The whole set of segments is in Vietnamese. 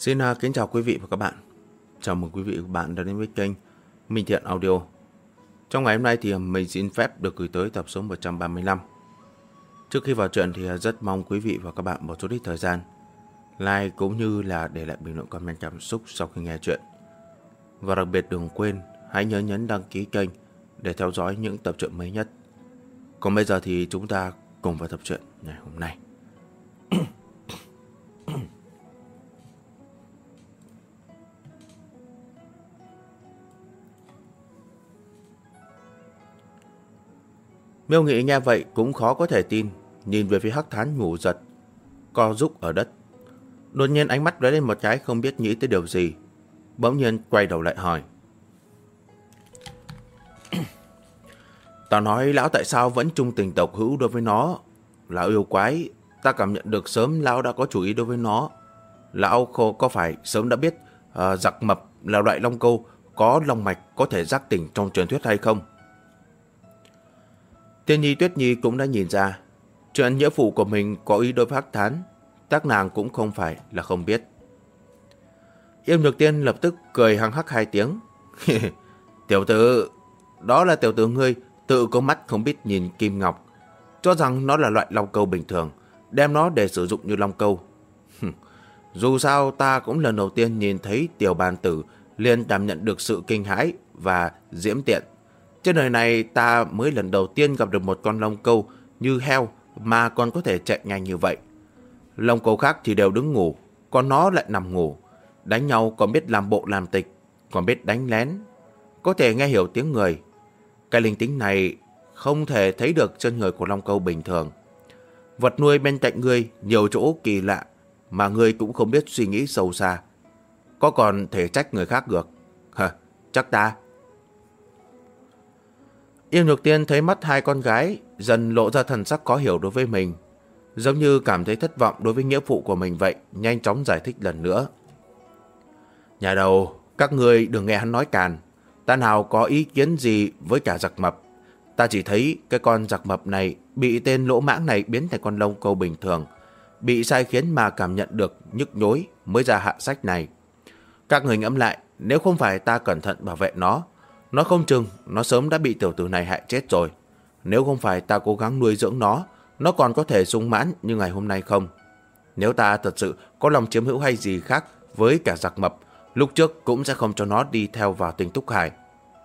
Xin kính chào quý vị và các bạn. Chào mừng quý vị và các bạn đã đến với kênh Minh Thiện Audio. Trong ngày hôm nay thì mình xin phép được gửi tới tập số 135. Trước khi vào chuyện thì rất mong quý vị và các bạn một chút ít thời gian like cũng như là để lại bình luận comment cảm xúc sau khi nghe chuyện. Và đặc biệt đừng quên hãy nhớ nhấn đăng ký kênh để theo dõi những tập truyện mới nhất. Còn bây giờ thì chúng ta cùng vào tập truyện ngày hôm nay. Miêu Nghị nghe vậy cũng khó có thể tin, nhìn về phía Hắc Thán ngủ giật, co rúc ở đất. Đột nhiên ánh mắt lóe lên một cái, không biết nghĩ tới điều gì, bỗng nhiên quay đầu lại hỏi: "Tao nói lão tại sao vẫn trung tình tộc hữu đối với nó? Lão yêu quái, ta cảm nhận được sớm lão đã có chủ ý đối với nó. Lão có phải sớm đã biết giặc mập là loại long câu có long mạch có thể giác tỉnh trong truyền thuyết hay không?" Tiên Nhi Tuyết Nhi cũng đã nhìn ra chuyện nghĩa phụ của mình có ý đối với Hắc Thán, các nàng cũng không phải là không biết. Yêm Nhược Tiên lập tức cười hăng hắc hai tiếng. "Tiểu tử, đó là tiểu tử ngươi tự có mắt không biết nhìn kim ngọc, cho rằng nó là loại long câu bình thường, đem nó để sử dụng như long câu. Dù sao ta cũng lần đầu tiên nhìn thấy tiểu bàn tử liền cảm nhận được sự kinh hãi và diễm tiện. Trên đời này ta mới lần đầu tiên gặp được một con long câu như heo mà còn có thể chạy nhanh như vậy. Long câu khác thì đều đứng ngủ, còn nó lại nằm ngủ. Đánh nhau còn biết làm bộ làm tịch, còn biết đánh lén, có thể nghe hiểu tiếng người. Cái linh tính này không thể thấy được trên người của long câu bình thường. Vật nuôi bên cạnh ngươi nhiều chỗ kỳ lạ mà ngươi cũng không biết suy nghĩ sâu xa. Có còn thể trách người khác được? Chắc ta." Yêm Nhược Tiên thấy mắt hai con gái dần lộ ra thần sắc khó hiểu đối với mình, giống như cảm thấy thất vọng đối với nghĩa phụ của mình vậy, nhanh chóng giải thích lần nữa. "Nhà đầu, các ngươi đừng nghe hắn nói càn. Ta nào có ý kiến gì với cả giặc mập. Ta chỉ thấy cái con giặc mập này bị tên lỗ mãng này biến thành con lông câu bình thường, bị sai khiến mà cảm nhận được nhức nhối mới ra hạ sách này. Các người ngẫm lại, nếu không phải ta cẩn thận bảo vệ nó không chừng nó sớm đã bị tiểu tử này hại chết rồi. Nếu không phải ta cố gắng nuôi dưỡng nó còn có thể sung mãn như ngày hôm nay không? Nếu ta thật sự có lòng chiếm hữu hay gì khác với cả giặc mập, lúc trước cũng sẽ không cho nó đi theo vào Tinh Túc Hải."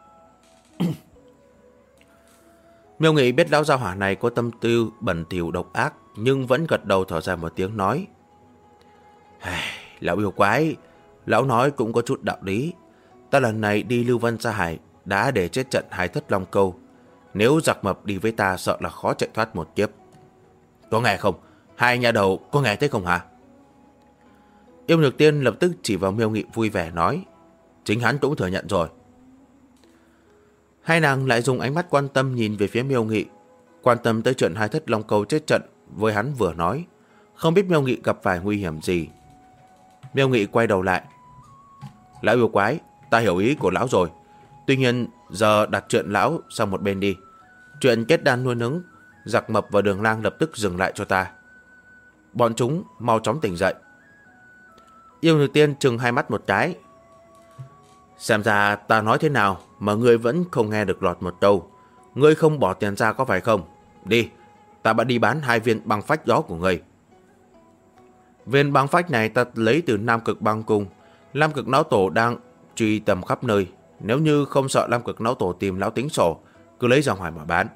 Miêu Nghị biết lão gia hỏa này có tâm tư bẩn thỉu độc ác, nhưng vẫn gật đầu thở dài một tiếng nói: "Lão yêu quái, lão nói cũng có chút đạo lý. Ta lần này đi Lưu Vân Sa Hải đã để chết trận hai thất long câu. Nếu giặc mập đi với ta sợ là khó chạy thoát một kiếp. Có nghe không? Hai nhà đầu có nghe thấy không hả?" Yêm Nhược Tiên lập tức chỉ vào Miêu Nghị vui vẻ nói: "Chính hắn cũng thừa nhận rồi." Hai nàng lại dùng ánh mắt quan tâm nhìn về phía Miêu Nghị, quan tâm tới chuyện hai thất long câu chết trận với hắn vừa nói, không biết Miêu Nghị gặp phải nguy hiểm gì. Miêu Nghị quay đầu lại: "Lão yêu quái, ta hiểu ý của lão rồi. Tuy nhiên giờ đặt chuyện lão sang một bên đi. Chuyện kết đan nuôi nấng giặc mập và Đường Lang lập tức dừng lại cho ta. Bọn chúng mau chóng tỉnh dậy." Yêu Nhược Tiên trừng hai mắt một cái: "Xem ra ta nói thế nào mà ngươi vẫn không nghe được lọt một câu. Ngươi không bỏ tiền ra có phải không? Đi, ta đã đi bán 2 viên băng phách đó của ngươi." Viên băng phách này ta lấy từ Nam Cực Băng Cung. Nam Cực Lão Tổ đang truy tầm khắp nơi. Nếu như không sợ Nam Cực Lão Tổ tìm lão tính sổ, cứ lấy ra ngoài mà bán.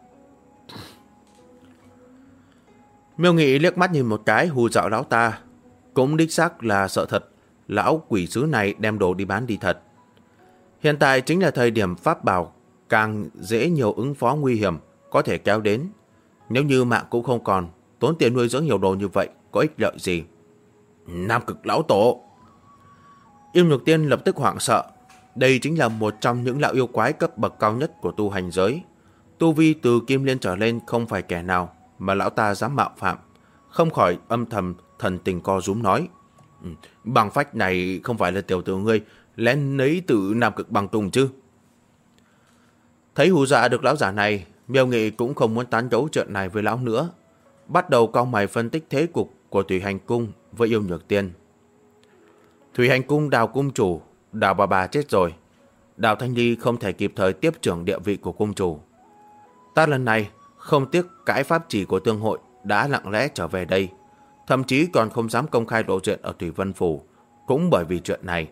Miêu Nghị liếc mắt nhìn một cái hù dọa lão ta. Cũng đích xác là sợ thật, lão quỷ sứ này đem đồ đi bán đi thật. Hiện tại chính là thời điểm pháp bảo càng dễ nhiều ứng phó nguy hiểm có thể kéo đến. Nếu như mạng cũng không còn, tốn tiền nuôi dưỡng nhiều đồ như vậy có ích lợi gì? Nam Cực Lão Tổ! Yêm Nhược Tiên lập tức hoảng sợ. Đây chính là một trong những lão yêu quái cấp bậc cao nhất của tu hành giới. Tu vi từ Kim Liên trở lên không phải kẻ nào mà lão ta dám mạo phạm. Không khỏi âm thầm thần tình co rúm nói: "Băng phách này không phải là tiểu tử ngươi lén lấy từ Nam Cực Băng Tùng chứ?" Thấy hù dọa được lão giả này, Miêu Nghị cũng không muốn tán gẫu chuyện này với lão nữa, bắt đầu cau mày phân tích thế cục của Thủy Hành Cung với Yêu Nhược Tiên. Thủy Hành Cung Đào cung chủ, Đào bà chết rồi. Đào Thanh Ly không thể kịp thời tiếp trưởng địa vị của cung chủ. Ta lần này không tiếc cãi pháp chỉ của tương hội đã lặng lẽ trở về đây, thậm chí còn không dám công khai lộ diện ở Thủy Vân Phủ, cũng bởi vì chuyện này.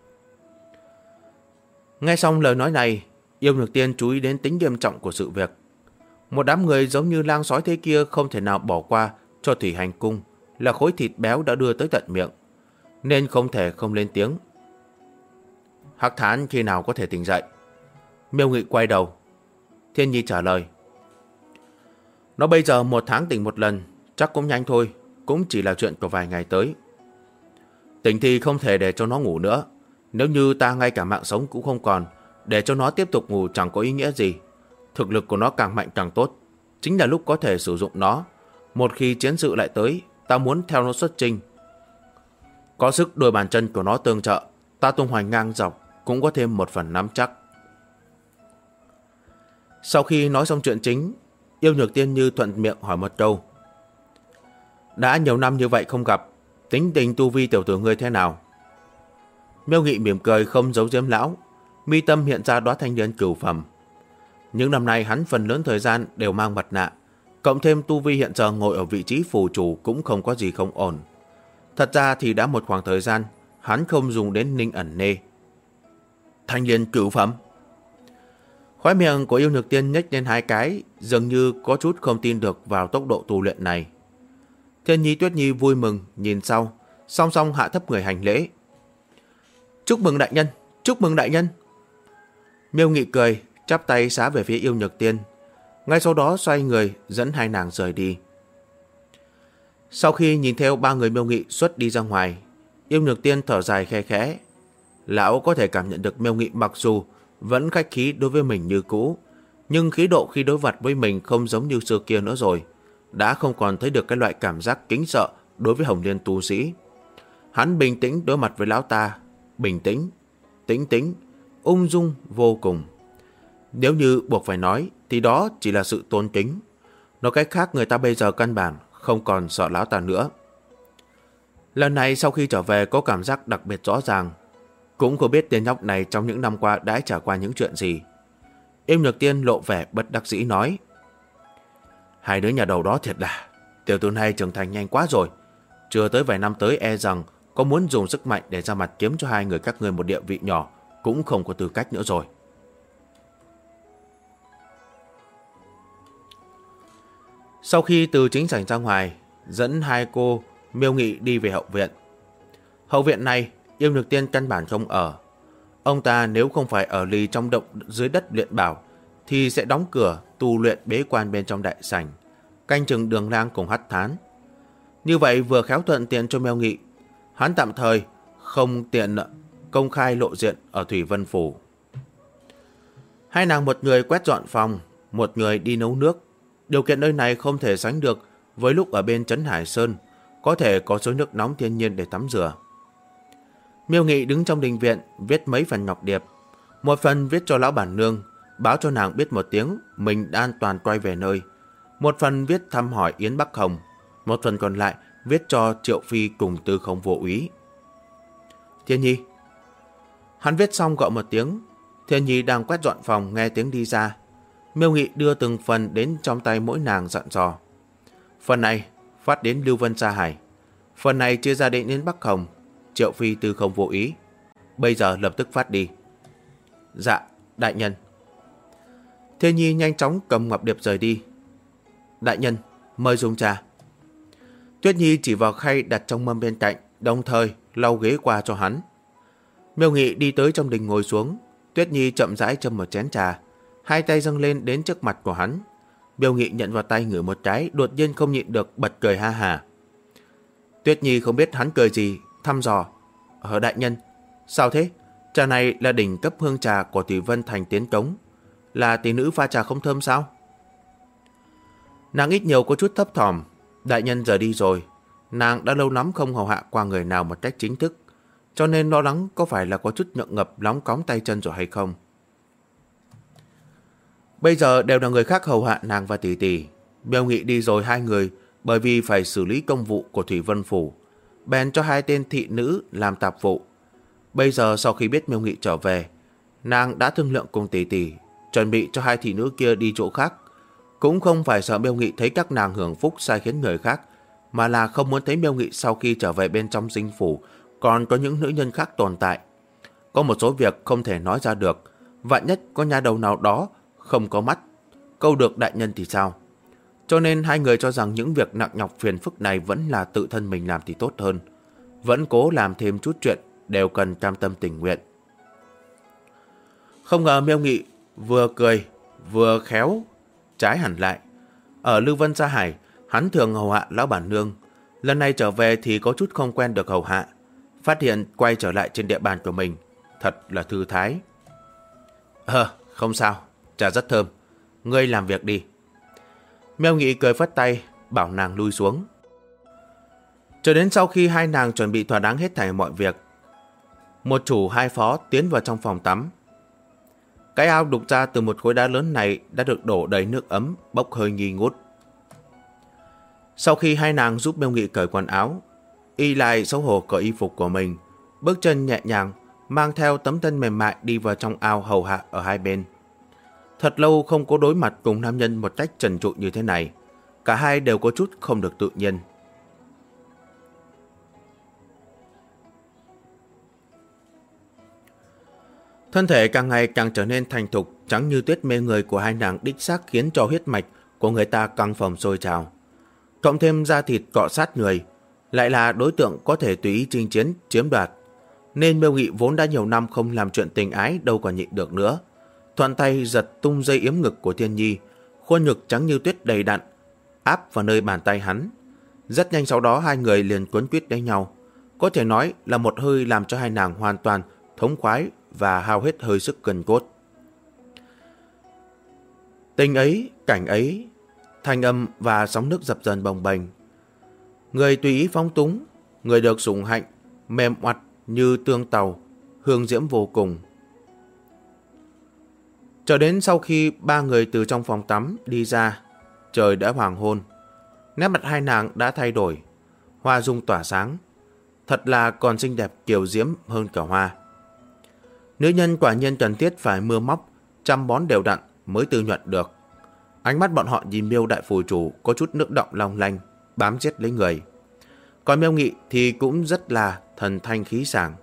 Nghe xong lời nói này, Yêu Nhược Tiên chú ý đến tính nghiêm trọng của sự việc. Một đám người giống như lang sói thế kia không thể nào bỏ qua cho Thủy Hành Cung là khối thịt béo đã đưa tới tận miệng, nên không thể không lên tiếng. Hắc Thán khi nào có thể tỉnh dậy? Miêu Nghị quay đầu. Thiên Nhi trả lời. Nó bây giờ 1 tháng tỉnh 1 lần, chắc cũng nhanh thôi, cũng chỉ là chuyện của vài ngày tới. Tỉnh thì không thể để cho nó ngủ nữa. Nếu như ta ngay cả mạng sống cũng không còn, để cho nó tiếp tục ngủ chẳng có ý nghĩa gì. Thực lực của nó càng mạnh càng tốt, chính là lúc có thể sử dụng nó. Một khi chiến sự lại tới, ta muốn theo nó xuất chinh. Có sức đôi bàn chân của nó tương trợ, ta tung hoành ngang dọc cũng có thêm 1 phần nắm chắc. Sau khi nói xong chuyện chính, Yêu Nhược Tiên như thuận miệng hỏi một câu. Đã nhiều năm như vậy không gặp, tính tình tu vi tiểu tử ngươi thế nào? Miêu Nghị mỉm cười không giấu giếm lão, mi tâm hiện ra đóa thanh liên cửu phẩm. Những năm nay hắn phần lớn thời gian đều mang mặt nạ, cộng thêm tu vi hiện giờ ngồi ở vị trí phù chủ cũng không có gì không ổn. Thật ra thì đã một khoảng thời gian hắn không dùng đến ninh ẩn nê. Thanh liên cửu phẩm. Khóe miệng của Yêu Nhược Tiên nhếch lên 2 cái, dường như có chút không tin được vào tốc độ tu luyện này. Thiên Nhi Tuyết Nhi vui mừng nhìn sau, song song hạ thấp người hành lễ. Chúc mừng đại nhân, chúc mừng đại nhân. Miêu Nghị cười, chắp tay xá về phía Yêu Nhược Tiên, ngay sau đó xoay người dẫn 2 nàng rời đi. Sau khi nhìn theo 3 người Miêu Nghị xuất đi ra ngoài, Yêu Nhược Tiên thở dài khe khẽ. Lão có thể cảm nhận được Miêu Nghị mặc dù vẫn khách khí đối với mình như cũ, nhưng khí độ khi đối mặt với mình không giống như xưa kia nữa rồi, đã không còn thấy được cái loại cảm giác kính sợ đối với Hồng Liên tu sĩ. Hắn bình tĩnh đối mặt với lão ta, bình tĩnh, tĩnh tĩnh, ung dung vô cùng. Nếu như buộc phải nói thì đó chỉ là sự tôn kính. Nói cách khác, người ta bây giờ căn bản không còn sợ lão ta nữa. Lần này sau khi trở về có cảm giác đặc biệt rõ ràng. Cũng không biết tên nhóc này trong những năm qua đã trải qua những chuyện gì. Yêu Nhược Tiên lộ vẻ bất đắc dĩ nói. 2 đứa nhà đầu đó thiệt là, tiểu tử này trưởng thành nhanh quá rồi. Chưa tới vài năm tới e rằng có muốn dùng sức mạnh để ra mặt kiếm cho 2 người các ngươi một địa vị nhỏ cũng không có tư cách nữa rồi. Sau khi từ chính sảnh ra ngoài, dẫn 2 cô Miêu Nghị đi về hậu viện. Hậu viện này Yêu Nhược Tiên căn bản không ở. Ông ta nếu không phải ở lì trong động dưới đất luyện bảo thì sẽ đóng cửa tu luyện bế quan bên trong đại sảnh, canh chừng Đường Lang cùng Hắc Thán. Như vậy vừa khéo thuận tiện cho Miêu Nghị. Hắn tạm thời không tiện công khai lộ diện ở Thủy Vân Phủ. 2 nàng một người quét dọn phòng, một người đi nấu nước. Điều kiện nơi này không thể sánh được với lúc ở bên Trấn Hải Sơn, có thể có suối nước nóng thiên nhiên để tắm rửa. Miêu Nghị đứng trong đình viện viết mấy phần ngọc điệp. Một phần viết cho lão bản nương, báo cho nàng biết một tiếng mình đã an toàn quay về nơi. Một phần viết thăm hỏi Yến Bắc Hồng. Một phần còn lại viết cho Triệu Phi cùng Tư Không Vô Úy. Thiên Nhi. Hắn viết xong gọi một tiếng. Thiên Nhi đang quét dọn phòng nghe tiếng đi ra. Miêu Nghị đưa từng phần đến trong tay mỗi nàng dặn dò. Phần này phát đến Lưu Vân Sa Hải. Phần này chia ra đến Yến Bắc Hồng, Triệu Phi Tư Không Vô Ý. Bây giờ lập tức phát đi. Dạ, đại nhân. Thiên Nhi nhanh chóng cầm ngọc điệp rời đi. Đại nhân, mời dùng trà. Tuyết Nhi chỉ vào khay đặt trong mâm bên cạnh, đồng thời lau ghế qua cho hắn. Miêu Nghị đi tới trong đình ngồi xuống. Tuyết Nhi chậm rãi châm một chén trà, 2 tay dâng lên đến trước mặt của hắn. Miêu Nghị nhận vào tay ngửi một cái, đột nhiên không nhịn được bật cười ha hà. Tuyết Nhi không biết hắn cười gì, thăm dò. Đại nhân, sao thế? Trà này là đỉnh cấp hương trà của Thủy Vân Thành tiến cống. Là tỷ nữ pha trà không thơm sao? Nàng ít nhiều có chút thấp thỏm. Đại nhân giờ đi rồi, nàng đã lâu lắm không hầu hạ qua người nào một cách chính thức, cho nên lo lắng có phải là có chút nhượng ngập lóng cóng tay chân rồi hay không. Bây giờ đều là người khác hầu hạ nàng và tỷ tỷ. Miêu Nghị đi rồi 2 người bởi vì phải xử lý công vụ của Thủy Vân Phủ, bèn cho 2 tên thị nữ làm tạp vụ, Bây giờ sau khi biết Miêu Nghị trở về, nàng đã thương lượng cùng tỷ tỷ, chuẩn bị cho hai thị nữ kia đi chỗ khác. Cũng không phải sợ Miêu Nghị thấy các nàng hưởng phúc sai khiến người khác, mà là không muốn thấy Miêu Nghị sau khi trở về bên trong dinh phủ còn có những nữ nhân khác tồn tại. Có một số việc không thể nói ra được, vạn nhất có nhà đầu nào đó không có mắt câu được đại nhân thì sao? Cho nên hai người cho rằng những việc nặng nhọc phiền phức này vẫn là tự thân mình làm thì tốt hơn. Vẫn cố làm thêm chút chuyện, đều cần cam tâm tình nguyện. Không ngờ Miêu Nghị vừa cười vừa khéo trái hẳn lại. Ở Lưu Vân Sa Hải, hắn thường hầu hạ lão bản nương. Lần này trở về thì có chút không quen được hầu hạ. Phát hiện quay trở lại trên địa bàn của mình, thật là thư thái. Không sao, trà rất thơm. Ngươi làm việc đi. Miêu Nghị cười phất tay, bảo nàng lui xuống. Cho đến sau khi hai nàng chuẩn bị thỏa đáng hết thảy mọi việc, một chủ hai phó tiến vào trong phòng tắm. Cái ao đục ra từ một khối đá lớn này đã được đổ đầy nước ấm, bốc hơi nghi ngút. Sau khi hai nàng giúp Miêu Nghị cởi quần áo, y lại xấu hổ cởi y phục của mình, bước chân nhẹ nhàng, mang theo tấm thân mềm mại đi vào trong ao hầu hạ ở hai bên. Thật lâu không có đối mặt cùng nam nhân một cách trần trụi như thế này, cả hai đều có chút không được tự nhiên. Thân thể càng ngày càng trở nên thành thục, trắng như tuyết mê người của hai nàng đích xác khiến cho huyết mạch của người ta căng phồng sôi trào. Cộng thêm da thịt cọ sát người, lại là đối tượng có thể tùy ý chinh chiến, chiếm đoạt. Nên Miêu Nghị vốn đã nhiều năm không làm chuyện tình ái đâu còn nhịn được nữa. Thuận tay giật tung dây yếm ngực của Thiên Nhi, khuôn ngực trắng như tuyết đầy đặn, áp vào nơi bàn tay hắn. Rất nhanh sau đó hai người liền quấn quýt đánh nhau. Có thể nói là một hơi làm cho hai nàng hoàn toàn thống khoái và hao hết hơi sức gần cốt. Tình ấy, cảnh ấy, thanh âm và sóng nước dập dần bồng bềnh. Người tùy ý phóng túng, người được sủng hạnh, mềm oặt như tương tàu, hương diễm vô cùng. Cho đến sau khi ba người từ trong phòng tắm đi ra, trời đã hoàng hôn. Nét mặt hai nàng đã thay đổi, hoa dung tỏa sáng, thật là còn xinh đẹp kiều diễm hơn cả hoa. Nữ nhân quả nhiên cần thiết phải mưa móc, chăm bón đều đặn mới tự nhuận được. Ánh mắt bọn họ nhìn Miêu đại phù chủ có chút nước động long lanh, bám giết lấy người. Còn Miêu Nghị thì cũng rất là thần thanh khí sảng.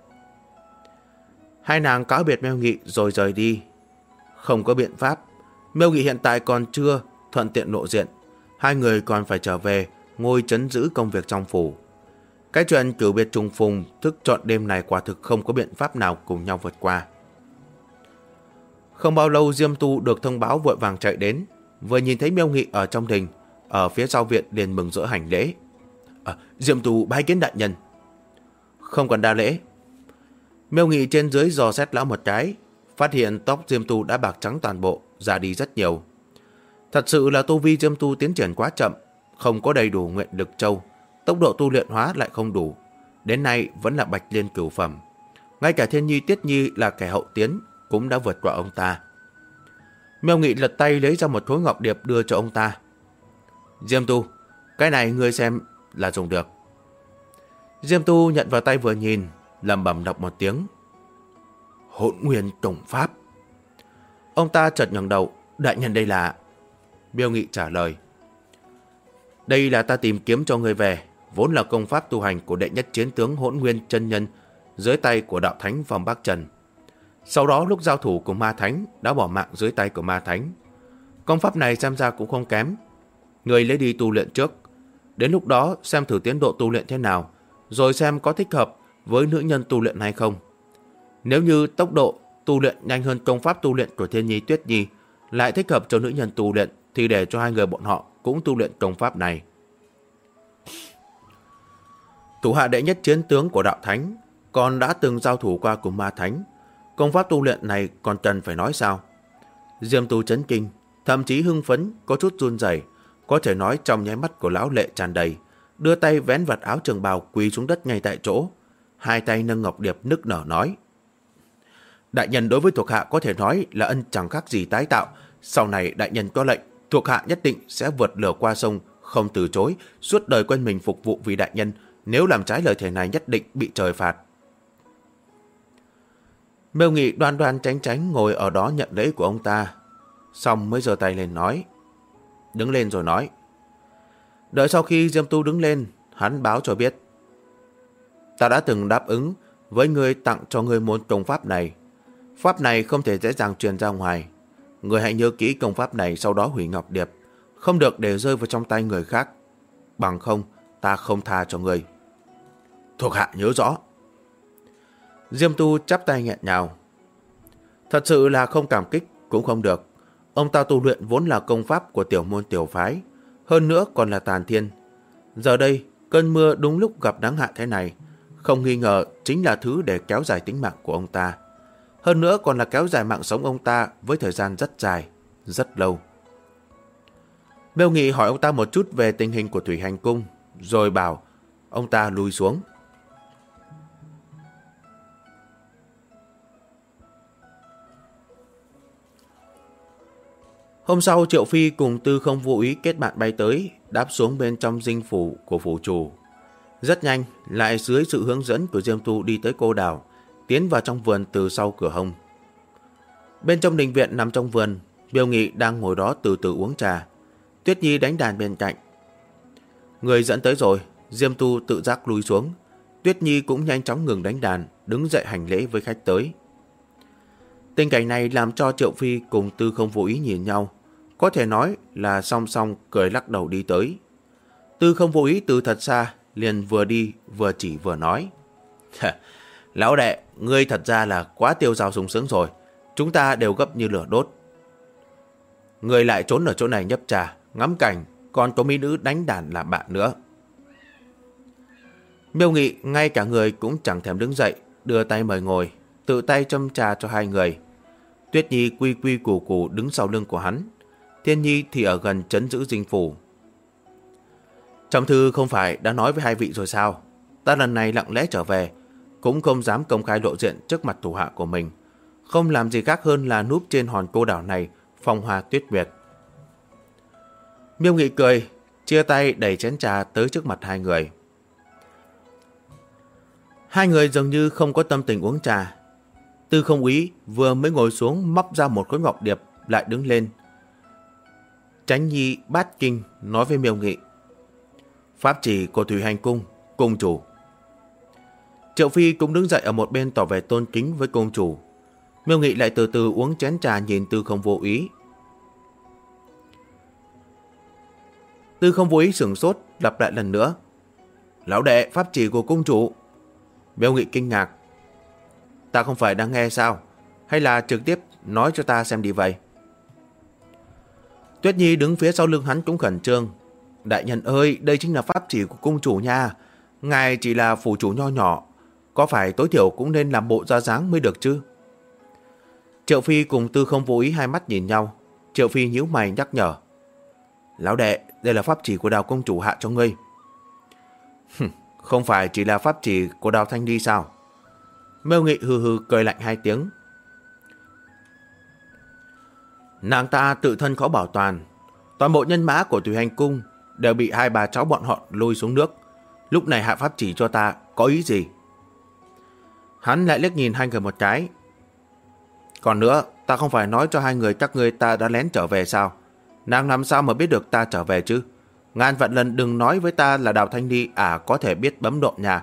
Hai nàng cáo biệt Miêu Nghị rồi rời đi. Không có biện pháp, Miêu Nghị hiện tại còn chưa thuận tiện lộ diện. Hai người còn phải trở về ngôi trấn giữ công việc trong phủ. Cái chuyện cửu biệt trùng phùng thức trọn đêm này quả thực không có biện pháp nào cùng nhau vượt qua. Không bao lâu Diêm Tu được thông báo vội vàng chạy đến, vừa nhìn thấy Miêu Nghị ở trong đình, ở phía sau viện liền mừng rỡ hành lễ. Diêm Tu bái kiến đại nhân. Không cần đa lễ. Miêu Nghị trên dưới dò xét lão một cái, phát hiện tóc Diêm Tu đã bạc trắng toàn bộ, già đi rất nhiều. Thật sự là tu vi Diêm Tu tiến triển quá chậm, không có đầy đủ nguyện lực châu, tốc độ tu luyện hóa lại không đủ, đến nay vẫn là bạch liên cửu phẩm. Ngay cả Thiên Nhi Tiết Nhi là kẻ hậu tiến cũng đã vượt qua ông ta. Miêu Nghị lật tay lấy ra một khối ngọc điệp đưa cho ông ta. Diêm Tu, cái này ngươi xem là dùng được. Diêm Tu nhận vào tay vừa nhìn, lẩm bẩm đọc một tiếng. Hỗn nguyên tổng pháp. Ông ta chợt ngẩng đầu. Đại nhân đây là... Miêu Nghị trả lời. Đây là ta tìm kiếm cho ngươi về, vốn là công pháp tu hành của đệ nhất chiến tướng Hỗn Nguyên chân nhân dưới tay của đạo thánh Phong Bắc Trần. Sau đó lúc giao thủ cùng ma thánh đã bỏ mạng dưới tay của ma thánh. Công pháp này xem ra cũng không kém. Ngươi lấy đi tu luyện trước, đến lúc đó xem thử tiến độ tu luyện thế nào, rồi xem có thích hợp với nữ nhân tu luyện hay không. Nếu như tốc độ tu luyện nhanh hơn công pháp tu luyện của Thiên Nhi Tuyết Nhi, lại thích hợp cho nữ nhân tu luyện, thì để cho hai người bọn họ cũng tu luyện công pháp này. Thủ hạ đệ nhất chiến tướng của đạo thánh còn đã từng giao thủ qua cùng ma thánh, công pháp tu luyện này còn cần phải nói sao? Diêm Tu chấn kinh, thậm chí hưng phấn, có chút run rẩy, có thể nói trong nháy mắt của lão lệ tràn đầy, đưa tay vén vạt áo trường bào quỳ xuống đất ngay tại chỗ, hai tay nâng ngọc điệp nức nở nói: Đại nhân đối với thuộc hạ có thể nói là ân chẳng khác gì tái tạo. Sau này đại nhân có lệnh, thuộc hạ nhất định sẽ vượt lửa qua sông, không từ chối, suốt đời quên mình phục vụ vì đại nhân. Nếu làm trái lời thề này nhất định bị trời phạt. Miêu Nghị đoan đoan tránh tránh ngồi ở đó nhận lễ của ông ta, xong mới giơ tay lên nói. Đứng lên rồi nói. Đợi sau khi Diêm Tu đứng lên, hắn báo cho biết. Ta đã từng đáp ứng với người tặng cho người môn công pháp này. Pháp này không thể dễ dàng truyền ra ngoài. Người hãy nhớ kỹ công pháp này, sau đó hủy Ngọc Điệp, không được để rơi vào trong tay người khác. Bằng không, ta không tha cho người. Thuộc hạ nhớ rõ. Diêm Tu chắp tay nghẹn ngào. Thật sự là không cảm kích cũng không được. Ông ta tu luyện vốn là công pháp của tiểu môn tiểu phái, hơn nữa còn là tàn thiên. Giờ đây, cơn mưa đúng lúc gặp nắng hạn thế này, không nghi ngờ chính là thứ để kéo dài tính mạng của ông ta. Hơn nữa còn là kéo dài mạng sống ông ta với thời gian rất dài, rất lâu. Miêu Nghị hỏi ông ta một chút về tình hình của Thủy Hành Cung, rồi bảo ông ta lui xuống. Hôm sau, Triệu Phi cùng Tư Không Vô Ý kết bạn bay tới, đáp xuống bên trong dinh phủ của phủ chủ. Rất nhanh, lại dưới sự hướng dẫn của Diêm Tu đi tới cô đảo, tiến vào trong vườn từ sau cửa hông. Bên trong đình viện nằm trong vườn, Miêu Nghị đang ngồi đó từ từ uống trà. Tuyết Nhi đánh đàn bên cạnh. Người dẫn tới rồi, Diêm Tu tự giác lui xuống. Tuyết Nhi cũng nhanh chóng ngừng đánh đàn, đứng dậy hành lễ với khách tới. Tình cảnh này làm cho Triệu Phi cùng Tư Không Vô Ý nhìn nhau, có thể nói là song song cười lắc đầu đi tới. Tư Không Vô Ý từ thật xa, liền vừa đi vừa chỉ vừa nói. Lão đệ, ngươi thật ra là quá tiêu dao sung sướng rồi, chúng ta đều gấp như lửa đốt. Ngươi lại trốn ở chỗ này nhấp trà, ngắm cảnh, còn có mỹ nữ đánh đàn làm bạn nữa. Miêu Nghị ngay cả người cũng chẳng thèm đứng dậy, đưa tay mời ngồi, tự tay châm trà cho hai người. Tuyết Nhi quy quy củ củ đứng sau lưng của hắn, Thiên Nhi thì ở gần trấn giữ dinh phủ. Trong thư không phải đã nói với hai vị rồi sao? Ta lần này lặng lẽ trở về, cũng không dám công khai lộ diện trước mặt thủ hạ của mình, không làm gì khác hơn là núp trên hòn cô đảo này, phong hoa tuyết nguyệt. Miêu Nghị cười, chia tay đẩy chén trà tới trước mặt hai người. Hai người dường như không có tâm tình uống trà. Tư Không Úy vừa mới ngồi xuống móc ra một khối ngọc điệp, lại đứng lên. Chánh Nhi bát kinh nói với Miêu Nghị. Pháp chỉ của Thủy Hành Cung, cung chủ. Triệu Phi cũng đứng dậy ở một bên tỏ vẻ tôn kính với cung chủ. Miêu Nghị lại từ từ uống chén trà nhìn Tư Không Vô Ý. Tư Không Vô Ý sửng sốt, lặp lại lần nữa. Lão đệ, pháp chỉ của cung chủ. Miêu Nghị kinh ngạc. Ta không phải đang nghe sao? Hay là trực tiếp nói cho ta xem đi vậy? Tuyết Nhi đứng phía sau lưng hắn cũng khẩn trương. Đại nhân ơi, đây chính là pháp chỉ của cung chủ nha. Ngài chỉ là phủ chủ nho nhỏ, có phải tối thiểu cũng nên làm bộ ra dáng mới được chứ? Triệu Phi cùng Tư Không Vô Ý hai mắt nhìn nhau. Triệu Phi nhíu mày nhắc nhở. Lão đệ, đây là pháp chỉ của Đào công chủ hạ cho ngươi. Không phải chỉ là pháp chỉ của Đào Thanh Ly sao? Miêu Nghị hừ hừ cười lạnh hai tiếng. Nàng ta tự thân khó bảo toàn. Toàn bộ nhân mã của Thủy Hành Cung đều bị hai bà cháu bọn họ lôi xuống nước. Lúc này hạ pháp chỉ cho ta có ý gì? Hắn lại liếc nhìn hai người một cái. Còn nữa, ta không phải nói cho hai người các ngươi ta đã lén trở về sao? Nàng làm sao mà biết được ta trở về chứ? Ngàn vạn lần đừng nói với ta là Đào Thanh Ly có thể biết bấm độn nhà.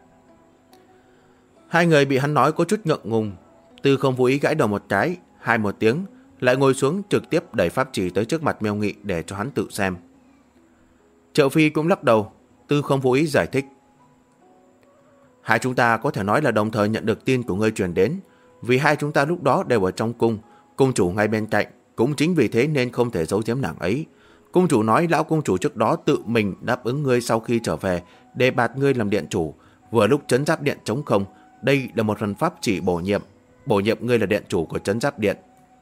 Hai người bị hắn nói có chút ngượng ngùng. Tư Không Vô Ý gãi đầu một cái, hai một tiếng, lại ngồi xuống trực tiếp đẩy pháp chỉ tới trước mặt Miêu Nghị để cho hắn tự xem. Triệu Phi cũng lắc đầu. Tư Không Vô Ý giải thích. Hai chúng ta có thể nói là đồng thời nhận được tin của ngươi truyền đến, vì hai chúng ta lúc đó đều ở trong cung, cung chủ ngay bên cạnh, cũng chính vì thế nên không thể giấu giếm nàng ấy. Cung chủ nói lão cung chủ trước đó tự mình đáp ứng ngươi sau khi trở về để bạt ngươi làm điện chủ, vừa lúc trấn giáp điện trống không, đây là một phần pháp chỉ bổ nhiệm ngươi là điện chủ của trấn giáp điện.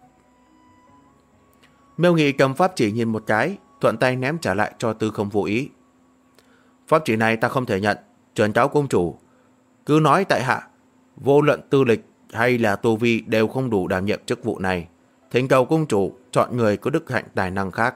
Miêu Nghị cầm pháp chỉ nhìn một cái, thuận tay ném trả lại cho Tư Không Vô Ý. Pháp chỉ này ta không thể nhận, truyền cáo cung chủ. Cứ nói tại hạ, vô luận tư lịch hay là tu vi đều không đủ đảm nhiệm chức vụ này. Thỉnh cầu cung chủ chọn người có đức hạnh tài năng khác.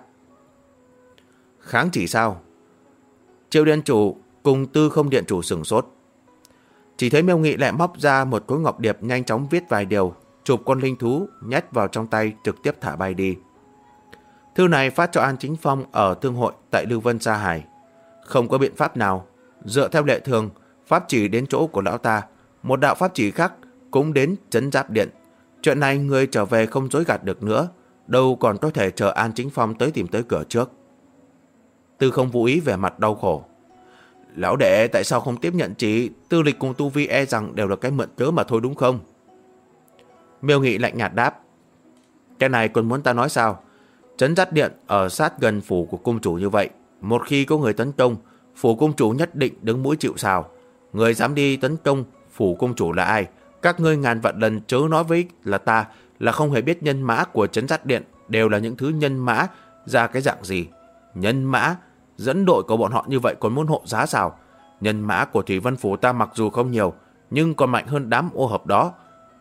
Kháng chỉ sao? Triệu điện chủ cùng Tư Không điện chủ sửng sốt. Chỉ thấy Miêu Nghị lại móc ra một khối ngọc điệp, nhanh chóng viết vài điều, chụp con linh thú, nhét vào trong tay, trực tiếp thả bay đi. Thư này phát cho An Chính Phong ở thương hội tại Lưu Vân Sa Hải. Không có biện pháp nào, dựa theo lệ thường, pháp chỉ đến chỗ của lão ta, một đạo pháp chỉ khác cũng đến trấn Giáp Điện. Chuyện này người trở về không dối gạt được nữa, đâu còn có thể chờ An Chính Phong tới tìm tới cửa trước. Tư Không Vũ Ý vẻ mặt đau khổ. Lão đệ tại sao không tiếp nhận chỉ? Tư lịch cùng tu vi e rằng đều là cái mượn cớ mà thôi đúng không? Miêu Nghị lạnh nhạt đáp. Cái này còn muốn ta nói sao? Trấn Giáp Điện ở sát gần phủ của cung chủ như vậy, một khi có người tấn công, phủ cung chủ nhất định đứng mũi chịu sào. Người dám đi tấn công phủ cung chủ là ai? Các ngươi ngàn vạn lần chớ nói với là ta là không hề biết nhân mã của Trấn Giáp Điện đều là những thứ nhân mã ra cái dạng gì. Nhân mã dẫn đội của bọn họ như vậy còn muốn hộ giá sao? Nhân mã của Thủy Vân Phủ ta mặc dù không nhiều, nhưng còn mạnh hơn đám ô hợp đó.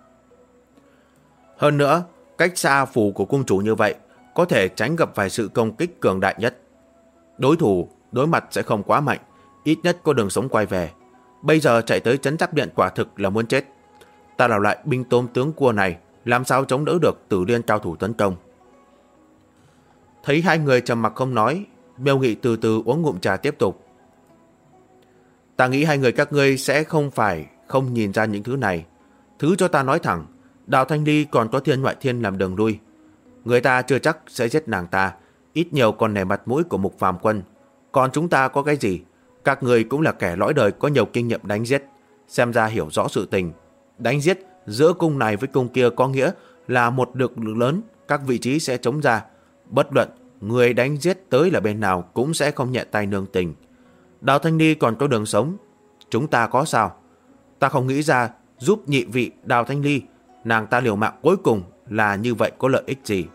Hơn nữa, cách xa phủ của cung chủ như vậy, có thể tránh gặp vài sự công kích cường đại nhất. Đối thủ đối mặt sẽ không quá mạnh, ít nhất có đường sống quay về. Bây giờ chạy tới Trấn Giáp Điện quả thực là muốn chết. Ta là loại binh tôm tướng cua này, làm sao chống đỡ được Tử Liên cao thủ tấn công? Thấy hai người trầm mặc không nói, Miêu Nghị từ từ uống ngụm trà tiếp tục. Ta nghĩ hai người các ngươi sẽ không nhìn ra những thứ này. Thứ cho ta nói thẳng, Đào Thanh Ly còn có Thiên Ngoại Thiên làm đường lui. Người ta chưa chắc sẽ giết nàng ta, ít nhiều còn nể mặt mũi của Mục Phàm Quân. Còn chúng ta có cái gì? Các người cũng là kẻ lõi đời có nhiều kinh nghiệm đánh giết, xem ra hiểu rõ sự tình. Đánh giết giữa cung này với cung kia có nghĩa là một lực lượng lớn, các vị trí sẽ chống ra. Bất luận người đánh giết tới là bên nào cũng sẽ không nhẹ tay nương tình. Đào Thanh Ly còn có đường sống, chúng ta có sao? Ta không nghĩ ra giúp nhị vị Đào Thanh Ly, nàng ta liều mạng cuối cùng là như vậy có lợi ích gì?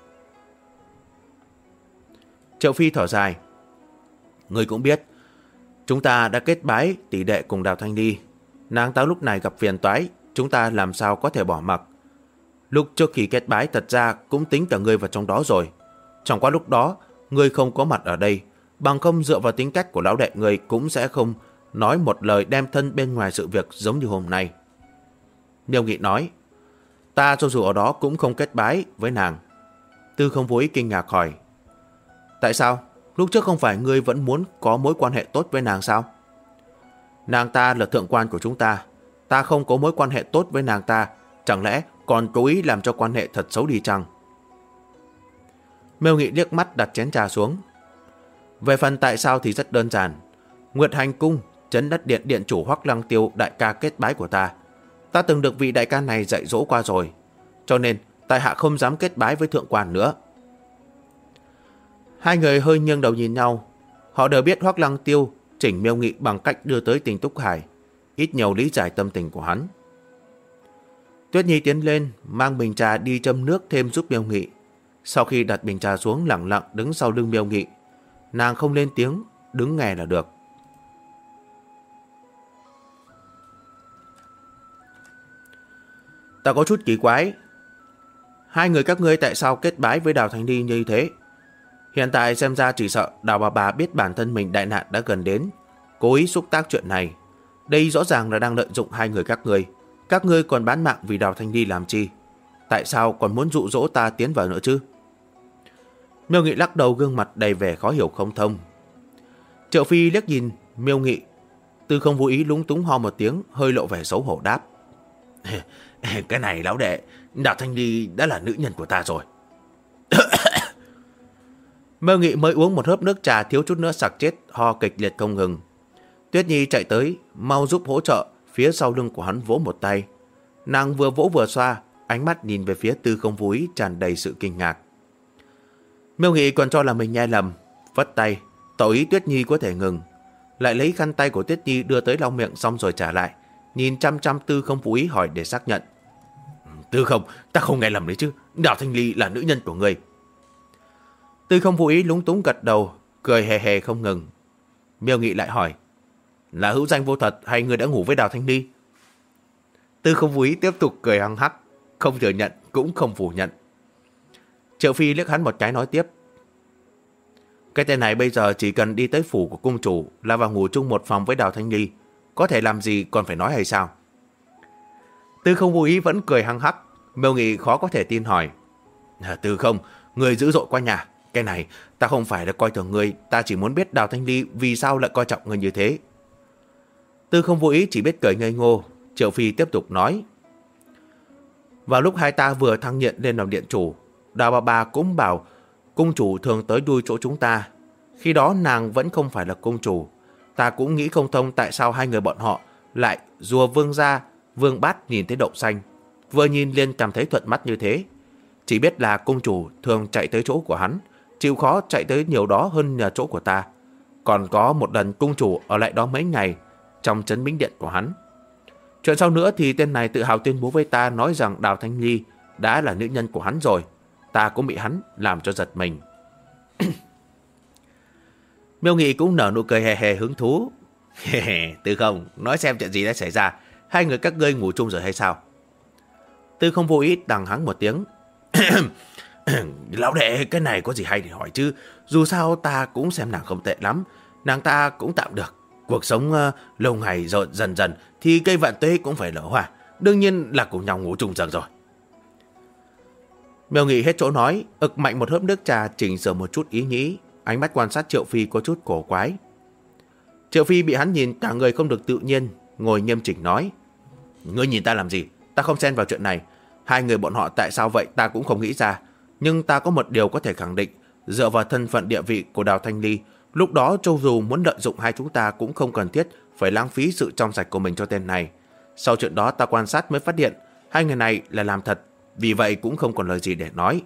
Triệu Phi thở dài. Người cũng biết, chúng ta đã kết bái tỷ đệ cùng Đào Thanh Ly. Nàng ta lúc này gặp phiền toái, chúng ta làm sao có thể bỏ mặc. Lúc trước khi kết bái thật ra cũng tính cả ngươi vào trong đó rồi. Chẳng qua lúc đó, ngươi không có mặt ở đây, bằng không dựa vào tính cách của lão đệ ngươi cũng sẽ không nói một lời đem thân bên ngoài sự việc giống như hôm nay. Miêu Nghị nói, ta cho dù ở đó cũng không kết bái với nàng. Tư Không Vô Ý kinh ngạc hỏi, tại sao? Lúc trước không phải ngươi vẫn muốn có mối quan hệ tốt với nàng sao? Nàng ta là thượng quan của chúng ta, ta không có mối quan hệ tốt với nàng ta, chẳng lẽ còn cố ý làm cho quan hệ thật xấu đi chăng? Miêu Nghị liếc mắt đặt chén trà xuống. Về phần tại sao thì rất đơn giản. Nguyệt Hành Cung, Trấn Đất Điện điện chủ Hoắc Lăng Tiêu đại ca kết bái của ta. Ta từng được vị đại ca này dạy dỗ qua rồi, cho nên tại hạ không dám kết bái với thượng quan nữa. Hai người hơi nghiêng đầu nhìn nhau. Họ đều biết Hoắc Lăng Tiêu chỉnh Miêu Nghị bằng cách đưa tới Tình Túc Hải, ít nhiều lý giải tâm tình của hắn. Tuyết Nhi tiến lên, mang bình trà đi châm nước thêm giúp Miêu Nghị. Sau khi đặt bình trà xuống, lặng lặng đứng sau lưng Miêu Nghị. Nàng không lên tiếng, đứng nghe là được. Ta có chút kỳ quái. Hai người các ngươi tại sao kết bái với Đào Thanh Ly như thế? Hiện tại xem ra chỉ sợ Đào bà biết bản thân mình đại nạn đã gần đến, cố ý xúc tác chuyện này. Đây rõ ràng là đang lợi dụng hai người các ngươi. Các ngươi còn bán mạng vì Đào Thanh Ly làm chi? Tại sao còn muốn dụ dỗ ta tiến vào nữa chứ? Miêu Nghị lắc đầu, gương mặt đầy vẻ khó hiểu không thông. Triệu Phi liếc nhìn Miêu Nghị, Tư Không Vô Ý lúng túng ho một tiếng, hơi lộ vẻ xấu hổ đáp. Cái này lão đệ, Đào Thanh Ly đã là nữ nhân của ta rồi. Miêu Nghị mới uống một hớp nước trà thiếu chút nữa sặc chết, ho kịch liệt không ngừng. Tuyết Nhi chạy tới, mau giúp hỗ trợ, phía sau lưng của hắn vỗ một tay. Nàng vừa vỗ vừa xoa, ánh mắt nhìn về phía Tư Không Vô Ý tràn đầy sự kinh ngạc. Miêu Nghị còn cho là mình nghe lầm, vất tay, tỏ ý Tuyết Nhi có thể ngừng. Lại lấy khăn tay của Tuyết Nhi đưa tới lau miệng xong rồi trả lại, nhìn chăm chăm Tư Không Vô Ý hỏi để xác nhận. Tư Không, ta không nghe lầm đấy chứ, Đào Thanh Ly là nữ nhân của ngươi. Tư Không Vô Ý lúng túng gật đầu, cười hề hề không ngừng. Miêu Nghị lại hỏi, là hữu danh vô thật hay ngươi đã ngủ với Đào Thanh Ly? Tư Không Vô Ý tiếp tục cười hăng hắc, không thừa nhận cũng không phủ nhận. Triệu Phi liếc hắn một cái nói tiếp, cái tên này bây giờ chỉ cần đi tới phủ của cung chủ là vào ngủ chung một phòng với Đào Thanh Ly, có thể làm gì còn phải nói hay sao? Tư Không Vô Ý vẫn cười hăng hắc. Miêu Nghị khó có thể tin hỏi. Tư Không, người dữ dội quá nhà. Cái này, ta không phải là coi thường người, ta chỉ muốn biết Đào Thanh Ly vì sao lại coi trọng người như thế. Tư Không Vô Ý chỉ biết cười ngây ngô. Triệu Phi tiếp tục nói. Vào lúc hai ta vừa thăng nhiệm lên làm điện chủ, Đào bà bà cũng bảo cung chủ thường tới đuôi chỗ chúng ta. Khi đó nàng vẫn không phải là cung chủ. Ta cũng nghĩ không thông tại sao hai người bọn họ lại rùa Vương gia, Vương Bát nhìn thấy đậu xanh. Vừa nhìn liền cảm thấy thuận mắt như thế. Chỉ biết là cung chủ thường chạy tới chỗ của hắn, chịu khó chạy tới nhiều đó hơn nhà chỗ của ta. Còn có một lần cung chủ ở lại đó mấy ngày trong trấn Bính Điện của hắn. Chuyện sau nữa thì tên này tự hào tuyên bố với ta nói rằng Đào Thanh Ly đã là nữ nhân của hắn rồi. Ta cũng bị hắn làm cho giật mình. Miêu Nghị cũng nở nụ cười hề hề hứng thú. Tư Không, nói xem chuyện gì đã xảy ra. Hai người các ngươi ngủ chung rồi hay sao? Tư Không Vô Ý đằng hắng một tiếng. Lão đệ, cái này có gì hay để hỏi chứ. Dù sao ta cũng xem nàng không tệ lắm. Nàng ta cũng tạm được. Cuộc sống lâu ngày rồi dần dần thì cây vạn tuế cũng phải nở hoa. Đương nhiên là cùng nhau ngủ chung giường rồi. Miêu Nghị hết chỗ nói, ực mạnh một hớp nước trà chỉnh sửa một chút ý nghĩ. Ánh mắt quan sát Triệu Phi có chút cổ quái. Triệu Phi bị hắn nhìn cả người không được tự nhiên, ngồi nghiêm chỉnh nói. Ngươi nhìn ta làm gì? Ta không xen vào chuyện này. Hai người bọn họ tại sao vậy ta cũng không nghĩ ra. Nhưng ta có một điều có thể khẳng định. Dựa vào thân phận địa vị của Đào Thanh Ly, lúc đó cho dù muốn lợi dụng hai chúng ta cũng không cần thiết phải lãng phí sự trong sạch của mình cho tên này. Sau chuyện đó ta quan sát mới phát hiện hai người này là làm thật. Vì vậy cũng không còn lời gì để nói.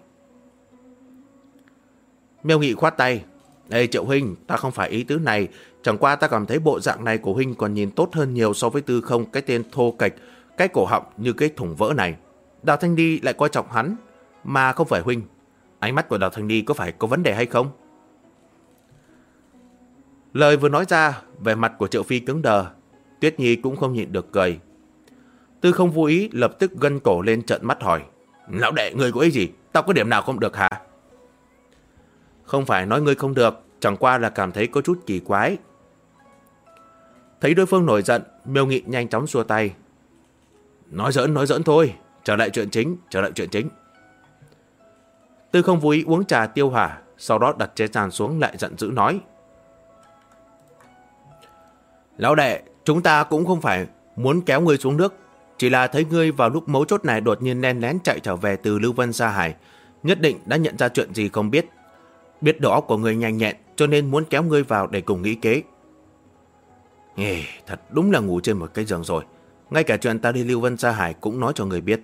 Miêu Nghị khoát tay. Ê Triệu huynh, ta không phải ý tứ này. Chẳng qua ta cảm thấy bộ dạng này của huynh còn nhìn tốt hơn nhiều so với Tư Không, cái tên thô kệch, cái cổ họng như cái thùng vỡ này. Đào Thanh Ly lại coi trọng hắn, mà không phải huynh. Ánh mắt của Đào Thanh Ly có phải có vấn đề hay không? Lời vừa nói ra, vẻ mặt của Triệu Phi cứng đờ. Tuyết Nhi cũng không nhịn được cười. Tư Không Vô Ý lập tức gân cổ lên trợn mắt hỏi. Lão đệ, ngươi có ý gì? Tao có điểm nào không được hả? Không phải nói ngươi không được, chẳng qua là cảm thấy có chút kỳ quái. Thấy đối phương nổi giận, Miêu Nghị nhanh chóng xua tay. Nói giỡn thôi. Trở lại chuyện chính. Tư Không Vô Ý uống trà tiêu hỏa, sau đó đặt chén trà xuống lại giận dữ nói. Lão đệ, chúng ta cũng không phải muốn kéo ngươi xuống nước. Chỉ là thấy ngươi vào lúc mấu chốt này đột nhiên len lén chạy trở về từ Lưu Vân Sa Hải. Nhất định đã nhận ra chuyện gì không biết. Biết đầu óc của ngươi nhanh nhẹn cho nên muốn kéo ngươi vào để cùng nghĩ kế. Thật đúng là ngủ trên một cái giường rồi. Ngay cả chuyện ta đi Lưu Vân Sa Hải cũng nói cho người biết.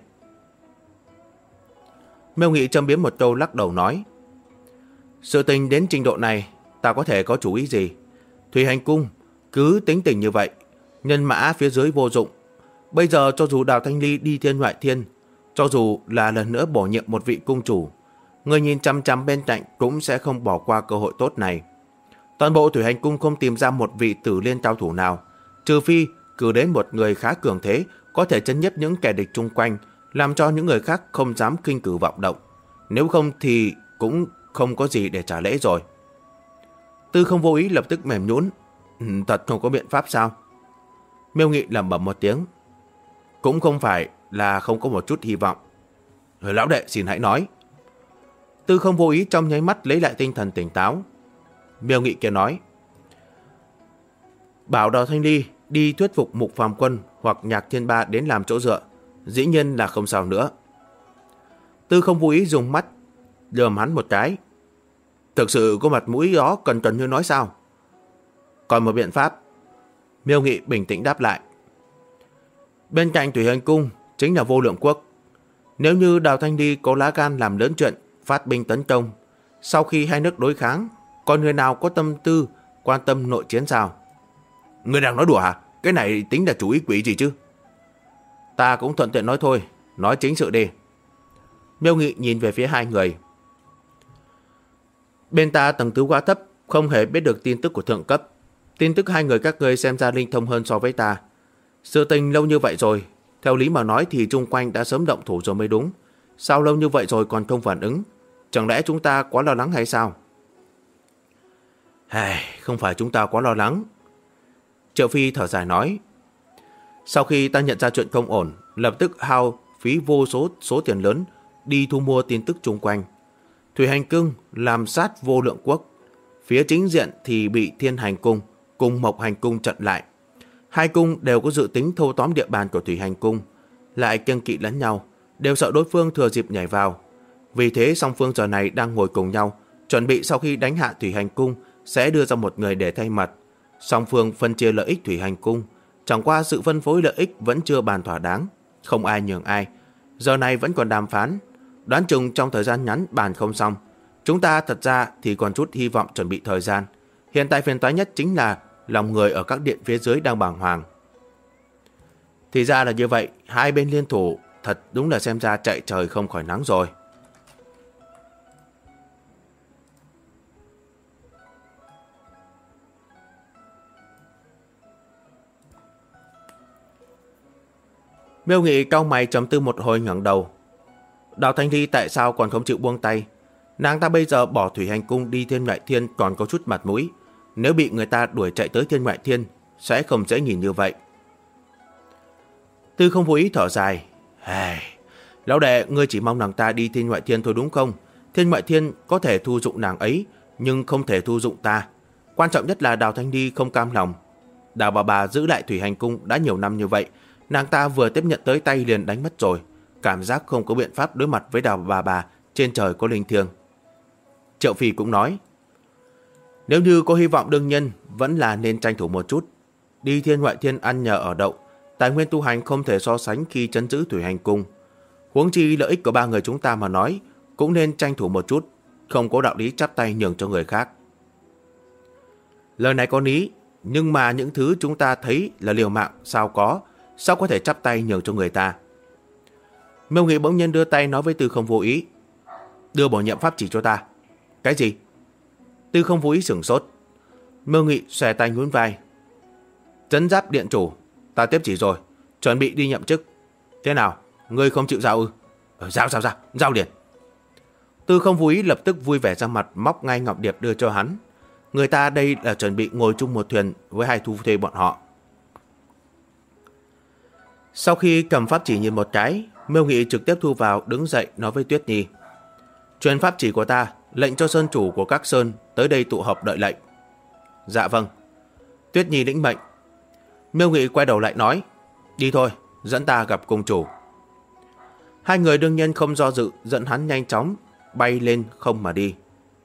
Miêu Nghị châm biếm một câu lắc đầu nói. Sự tình đến trình độ này, ta có thể có chủ ý gì? Thủy Hành Cung cứ tính tình như vậy, nhân mã phía dưới vô dụng. Bây giờ cho dù Đào Thanh Ly đi thiên ngoại thiên, cho dù là lần nữa bổ nhiệm một vị cung chủ, người nhìn chăm chăm bên cạnh cũng sẽ không bỏ qua cơ hội tốt này. Toàn bộ Thủy Hành Cung không tìm ra một vị tử liên cao thủ nào, trừ phi cử đến một người khá cường thế, có thể chấn nhiếp những kẻ địch chung quanh, làm cho những người khác không dám khinh cử vọng động. Nếu không thì cũng không có gì để trả lễ rồi. Tư Không Vô Ý lập tức mềm nhũn. Thật không có biện pháp sao? Miêu Nghị lẩm bẩm một tiếng. Cũng không phải là không có một chút hy vọng. Lão đệ xin hãy nói. Tư Không Vô Ý trong nháy mắt lấy lại tinh thần tỉnh táo. Miêu Nghị kia nói. Bảo Đào Thanh Ly đi thuyết phục Mục Phàm Quân hoặc Nhạc Thiên Ba đến làm chỗ dựa. Dĩ nhiên là không sao nữa. Tư Không Vô Ý dùng mắt lườm hắn một cái. Thực sự có mặt mũi đó cần như nói sao? Còn một biện pháp. Miêu Nghị bình tĩnh đáp lại. Bên cạnh Thủy Hành Cung chính là Vô Lượng Quốc. Nếu như Đào Thanh Ly có lá gan làm lớn chuyện phát binh tấn công, sau khi hai nước đối kháng, còn người nào có tâm tư quan tâm nội chiến sao? Người đang nói đùa hả? Cái này tính là chủ ý quỷ gì chứ? Ta cũng thuận tiện nói thôi, nói chính sự đi. Miêu Nghị nhìn về phía hai người. Bên ta tầng thứ quá thấp, không hề biết được tin tức của thượng cấp. Tin tức hai người các ngươi xem ra linh thông hơn so với ta. Sự tình lâu như vậy rồi, theo lý mà nói thì chung quanh đã sớm động thủ rồi mới đúng. Sao lâu như vậy rồi còn không phản ứng? Chẳng lẽ chúng ta quá lo lắng hay sao? Không phải chúng ta quá lo lắng. Triệu Phi thở dài nói. Sau khi ta nhận ra chuyện không ổn, lập tức hao phí vô số tiền lớn đi thu mua tin tức chung quanh. Thủy Hành Cung làm sát Vô Lượng Quốc, phía chính diện thì bị Thiên Hành Cung cùng Mộc Hành Cung chặn lại. Hai cung đều có dự tính thâu tóm địa bàn của Thủy Hành Cung, lại kiêng kỵ lẫn nhau, đều sợ đối phương thừa dịp nhảy vào. Vì thế song phương giờ này đang ngồi cùng nhau, chuẩn bị sau khi đánh hạ Thủy Hành Cung sẽ đưa ra một người để thay mặt. Song phương phân chia lợi ích Thủy Hành Cung, chẳng qua sự phân phối lợi ích vẫn chưa bàn thỏa đáng, không ai nhường ai. Giờ này vẫn còn đàm phán, đoán chừng trong thời gian ngắn bàn không xong. Chúng ta thật ra thì còn chút hy vọng chuẩn bị thời gian. Hiện tại phiền toái nhất chính là lòng người ở các điện phía dưới đang bàng hoàng. Thì ra là như vậy, hai bên liên thủ thật đúng là xem ra chạy trời không khỏi nắng rồi. Miêu Nghị cau mày trầm tư một hồi ngẩng đầu. Đào Thanh Ly tại sao còn không chịu buông tay? Nàng ta bây giờ bỏ Thủy Hành Cung đi Thiên Ngoại Thiên còn có chút mặt mũi. Nếu bị người ta đuổi chạy tới Thiên Ngoại Thiên sẽ không dễ nhìn như vậy. Tư Không Vô Ý thở dài. Lão đệ, ngươi chỉ mong nàng ta đi Thiên Ngoại Thiên thôi đúng không? Thiên Ngoại Thiên có thể thu dụng nàng ấy, nhưng không thể thu dụng ta. Quan trọng nhất là Đào Thanh Ly không cam lòng. Đào bà giữ lại Thủy Hành Cung đã nhiều năm như vậy, nàng ta vừa tiếp nhận tới tay liền đánh mất rồi. Cảm giác không có biện pháp đối mặt với Đào bà trên trời có linh thiêng. Triệu Phi cũng nói, nếu như có hy vọng đương nhiên vẫn là nên tranh thủ một chút. Đi Thiên Ngoại Thiên ăn nhờ ở đậu, tài nguyên tu hành không thể so sánh khi trấn giữ Thủy Hành Cung. Huống chi lợi ích của ba người chúng ta mà nói, cũng nên tranh thủ một chút, không có đạo lý chắp tay nhường cho người khác. Lời này có lý, nhưng mà những thứ chúng ta thấy là liều mạng sao có thể chắp tay nhường cho người ta. Miêu Nghị bỗng nhiên đưa tay nói với Tư Không Vô Ý, đưa bổ nhiệm pháp chỉ cho ta. Cái gì? Tư Không Vô Ý sửng sốt. Miêu Nghị xòe tay nhún vai, Trấn Giáp Điện Chủ, ta tiếp chỉ rồi, chuẩn bị đi nhậm chức. Thế nào, ngươi không chịu giao ư? Giao liền. Tư Không Vô Ý lập tức vui vẻ ra mặt, móc ngay ngọc điệp đưa cho hắn. Người ta đây là chuẩn bị ngồi chung một thuyền với hai thu thuê bọn họ. Sau khi cầm pháp chỉ nhìn một cái, Miêu Nghị trực tiếp thu vào, đứng dậy nói với Tuyết Nhi, truyền pháp chỉ của ta, lệnh cho sơn chủ của các sơn tới đây tụ họp đợi lệnh. Dạ vâng. Tuyết Nhi lĩnh mệnh. Miêu Nghị quay đầu lại nói, đi thôi, dẫn ta gặp cung chủ. Hai người đương nhiên không do dự, dẫn hắn nhanh chóng bay lên không mà đi.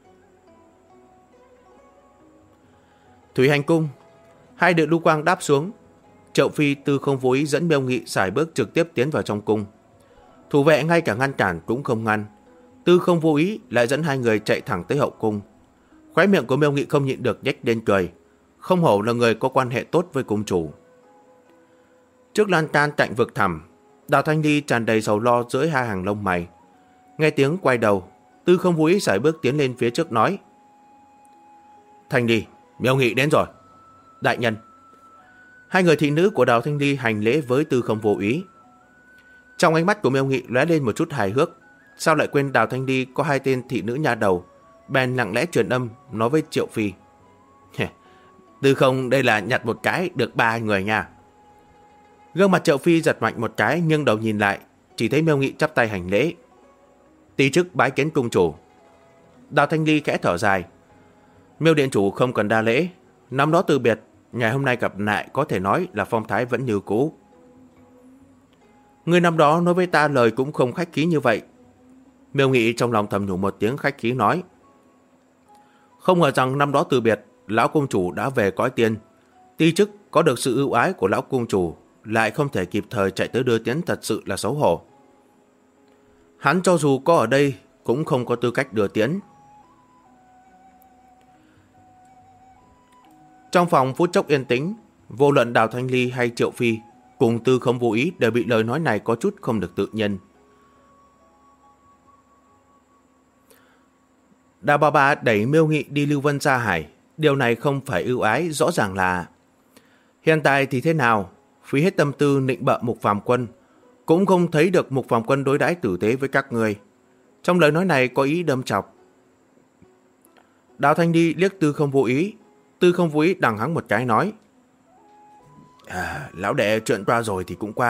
Thủy Hành Cung, hai đội lưu quang đáp xuống. Triệu Phi, Tư Không Vô Ý dẫn Miêu Nghị sải bước trực tiếp tiến vào trong cung. Thủ vệ ngay cả ngăn cản cũng không ngăn. Tư Không Vô Ý lại dẫn hai người chạy thẳng tới hậu cung. Khóe miệng của Miêu Nghị không nhịn được nhếch lên cười. Không hổ là người có quan hệ tốt với cung chủ. Trước lan can cạnh vực thẳm, Đào Thanh Ly tràn đầy sầu lo dưới hai hàng lông mày. Nghe tiếng quay đầu, Tư Không Vô Ý sải bước tiến lên phía trước nói, Thanh Ly, Miêu Nghị đến rồi. Đại nhân. Hai người thị nữ của Đào Thanh Ly hành lễ với Tư Không Vô Ý. Trong ánh mắt của Miêu Nghị lóe lên một chút hài hước. Sao lại quên Đào Thanh Ly có hai tên thị nữ nha đầu, bèn lặng lẽ truyền âm nói với Triệu Phi, Tư Không đây là nhặt một cái được ba người nha. Gương mặt Triệu Phi giật mạnh một cái, nhưng đầu nhìn lại chỉ thấy Miêu Nghị chắp tay hành lễ, ti chức bái kiến cung chủ. Đào Thanh Ly khẽ thở dài, Miêu điện chủ không cần đa lễ, năm đó từ biệt, ngày hôm nay gặp lại có thể nói là phong thái vẫn như cũ. Người năm đó nói với ta lời cũng không khách khí như vậy. Miêu Nghị trong lòng thầm nhủ một tiếng khách khí nói, không ngờ rằng năm đó từ biệt, lão cung chủ đã về cõi tiên. Ti chức có được sự ưu ái của lão cung chủ, lại không thể kịp thời chạy tới đưa tiễn, thật sự là xấu hổ. Hắn cho dù có ở đây cũng không có tư cách đưa tiễn. Trong phòng phút chốc yên tĩnh, vô luận Đào Thanh Ly hay Triệu Phi cùng Tư Không Vô Ý đều bị lời nói này có chút không được tự nhiên. Đào bà đẩy Miêu Nghị đi Lưu Vân Sa Hải, điều này không phải ưu ái, rõ ràng là hiện tại thì thế nào, phí hết tâm tư nịnh bợ Mục Phàm Quân, cũng không thấy được Mục Phàm Quân đối đãi tử tế với các người. Trong lời nói này có ý đâm chọc. Đào Thanh Ly liếc Tư Không Vô Ý, Tư Không Vô Ý đằng hắn một cái nói, lão đệ chuyện qua rồi thì cũng qua,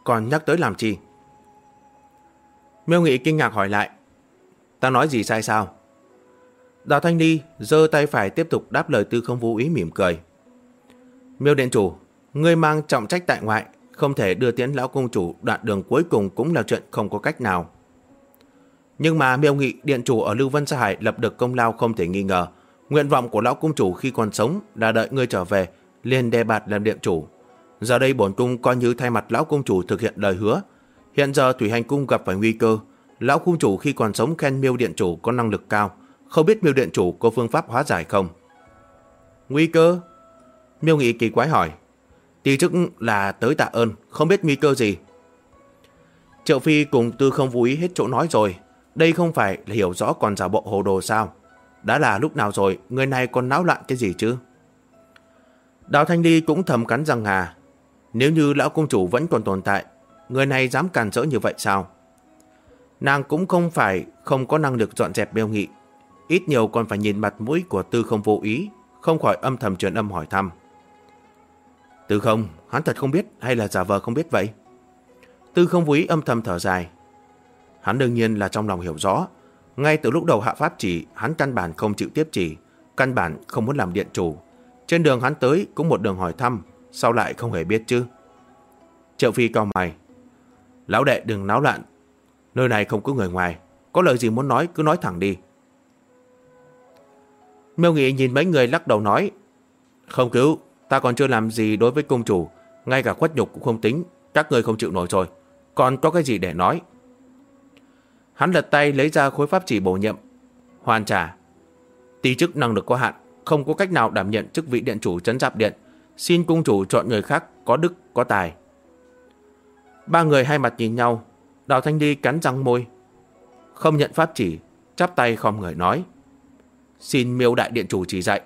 còn nhắc tới làm chi? Miêu Nghị kinh ngạc hỏi lại. Ta nói gì sai sao? Đào Thanh Ly giơ tay phải tiếp tục đáp lời Tư Không Vô Ý mỉm cười. Miêu điện chủ, ngươi mang trọng trách tại ngoại, không thể đưa tiễn lão công chủ đoạn đường cuối cùng cũng là chuyện không có cách nào. Nhưng mà Miêu Nghị điện chủ ở Lưu Vân Sa Hải lập được công lao không thể nghi ngờ. Nguyện vọng của lão công chủ khi còn sống là đợi ngươi trở về, liền đề bạt làm điện chủ. Giờ đây bổn cung coi như thay mặt lão công chủ thực hiện lời hứa. Hiện giờ Thủy Hành cung gặp phải nguy cơ. Lão công chủ khi còn sống khen Miêu điện chủ có năng lực cao, không biết Miêu điện chủ có phương pháp hóa giải không? Nguy cơ? Miêu Nghị kỳ quái hỏi. Tí chức là tới tạ ơn, không biết nguy cơ gì. Triệu Phi cùng Tư Không Vô Ý hết chỗ nói rồi. Đây không phải là hiểu rõ còn giả bộ hồ đồ sao? Đã là lúc nào rồi, người này còn náo loạn cái gì chứ? Đào Thanh Ly cũng thầm cắn răng hà. Nếu như lão công chủ vẫn còn tồn tại, người này dám cản rỡ như vậy sao? Nàng cũng không phải không có năng lực dọn dẹp Miêu Nghị, ít nhiều còn phải nhìn mặt mũi của Tư Không Vô Ý, không khỏi âm thầm truyền âm hỏi thăm. Tư Không, hắn thật không biết hay là giả vờ không biết vậy? Tư Không Vô Ý âm thầm thở dài. Hắn đương nhiên là trong lòng hiểu rõ. Ngay từ lúc đầu hạ pháp chỉ, hắn căn bản không chịu tiếp chỉ, căn bản không muốn làm điện chủ. Trên đường hắn tới cũng một đường hỏi thăm, sao lại không hề biết chứ? Triệu Phi cau mày. Lão đệ đừng náo loạn, nơi này không có người ngoài, có lời gì muốn nói cứ nói thẳng đi. Miêu Nghị nhìn mấy người lắc đầu nói. Không cứu, ta còn chưa làm gì đối với công chủ, ngay cả khuất nhục cũng không tính, các người không chịu nổi rồi, còn có cái gì để nói? Hắn lật tay lấy ra khối pháp chỉ bổ nhiệm. Hoàn trả. Tí chức năng lực có hạn, không có cách nào đảm nhận chức vị điện chủ trấn Giáp Điện, xin cung chủ chọn người khác có đức có tài. Ba người hai mặt nhìn nhau. Đào Thanh Ly cắn răng môi, không nhận pháp chỉ, chắp tay khom người nói. Xin Miêu đại điện chủ chỉ dạy.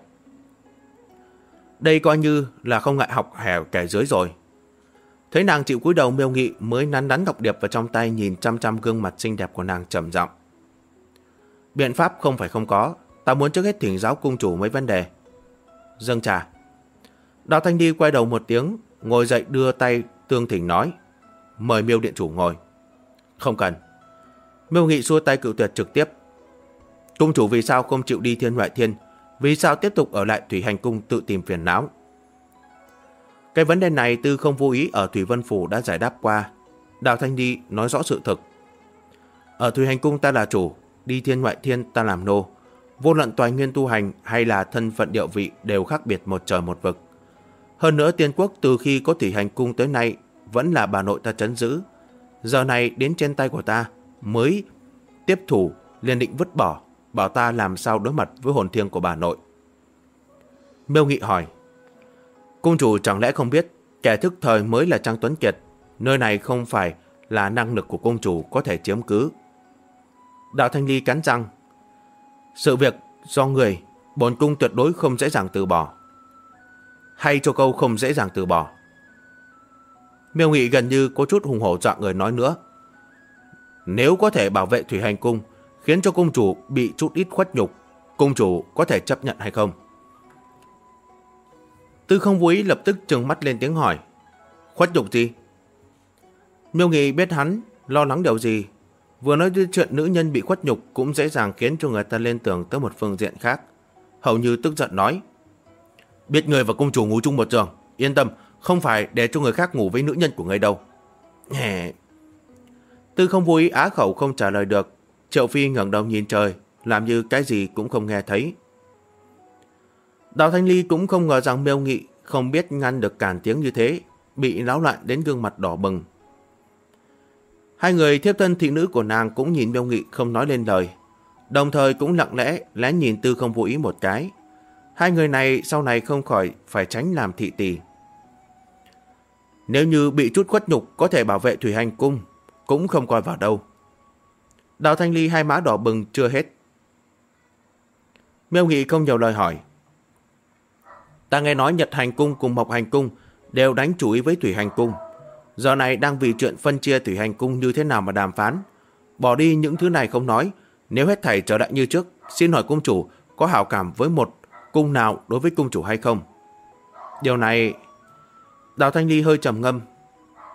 Đây coi như là không ngại học hẻo kẻ dưới rồi. Thấy nàng chịu cúi đầu, Miêu Nghị mới nắn đắn ngọc điệp vào trong tay, nhìn chăm chăm gương mặt xinh đẹp của nàng trầm giọng. Biện pháp không phải không có, ta muốn trước hết thỉnh giáo cung chủ mấy vấn đề. Dâng trà. Đào Thanh Ly quay đầu một tiếng, ngồi dậy đưa tay tương thỉnh nói. Mời Miêu điện chủ ngồi. Không cần. Miêu Nghị xua tay cự tuyệt trực tiếp. Cung chủ vì sao không chịu đi Thiên Ngoại Thiên? Vì sao tiếp tục ở lại Thủy Hành cung tự tìm phiền não? Cái vấn đề này Tư Không Vô Ý ở Thủy Vân Phủ đã giải đáp qua. Đào Thanh Ly nói rõ sự thực. Ở Thủy Hành cung ta là chủ, đi Thiên Ngoại Thiên ta làm nô. Vô luận toại nguyên tu hành hay là thân phận địa vị đều khác biệt một trời một vực. Hơn nữa Tiên quốc từ khi có Thủy Hành cung tới nay vẫn là bà nội ta trấn giữ. Giờ này đến trên tay của ta mới tiếp thủ, liền định vứt bỏ, bảo ta làm sao đối mặt với hồn thiêng của bà nội. Miêu Nghị hỏi. Cung chủ chẳng lẽ không biết kẻ thức thời mới là Trang Tuấn Kiệt, nơi này không phải là năng lực của cung chủ có thể chiếm cứ. Đạo Thanh Ly cắn răng. Sự việc do người, bổn cung tuyệt đối không dễ dàng từ bỏ. Hay cho câu không dễ dàng từ bỏ. Miêu Nghị gần như có chút hùng hổ dọa người nói nữa. Nếu có thể bảo vệ Thủy Hành cung, khiến cho cung chủ bị chút ít khuất nhục, cung chủ có thể chấp nhận hay không? Tư Không Vô Ý lập tức trừng mắt lên tiếng hỏi. Khuất nhục gì? Miêu Nghị biết hắn lo lắng điều gì. Vừa nói đến chuyện nữ nhân bị khuất nhục cũng dễ dàng khiến cho người ta lên tưởng tới một phương diện khác. Hầu như tức giận nói. Biết người và cung chủ ngủ chung một giường, yên tâm, không phải để cho người khác ngủ với nữ nhân của người đâu. Tư Không Vô Ý á khẩu không trả lời được. Triệu Phi ngẩng đầu nhìn trời, làm như cái gì cũng không nghe thấy. Đào Thanh Ly cũng không ngờ rằng Miêu Nghị không biết ngăn được cản tiếng như thế, bị náo loạn đến gương mặt đỏ bừng. Hai người thiếp thân thị nữ của nàng cũng nhìn Miêu Nghị không nói lên lời, đồng thời cũng lặng lẽ lén nhìn Tư Không Vô Ý một cái. Hai người này sau này không khỏi phải tránh làm thị tỳ. Nếu như bị chút khuất nhục có thể bảo vệ Thủy Hành cung, cũng không coi vào đâu. Đào Thanh Ly hai má đỏ bừng chưa hết. Miêu Nghị không nhiều lời hỏi. Ta nghe nói Nhật Hành cung cùng Mộc Hành cung đều đánh chủ ý với Thủy Hành cung. Giờ này đang vì chuyện phân chia Thủy Hành cung như thế nào mà đàm phán. Bỏ đi những thứ này không nói, nếu hết thảy trở lại như trước, xin hỏi cung chủ có hảo cảm với một cung nào đối với cung chủ hay không? Điều này... Đào Thanh Ly hơi trầm ngâm.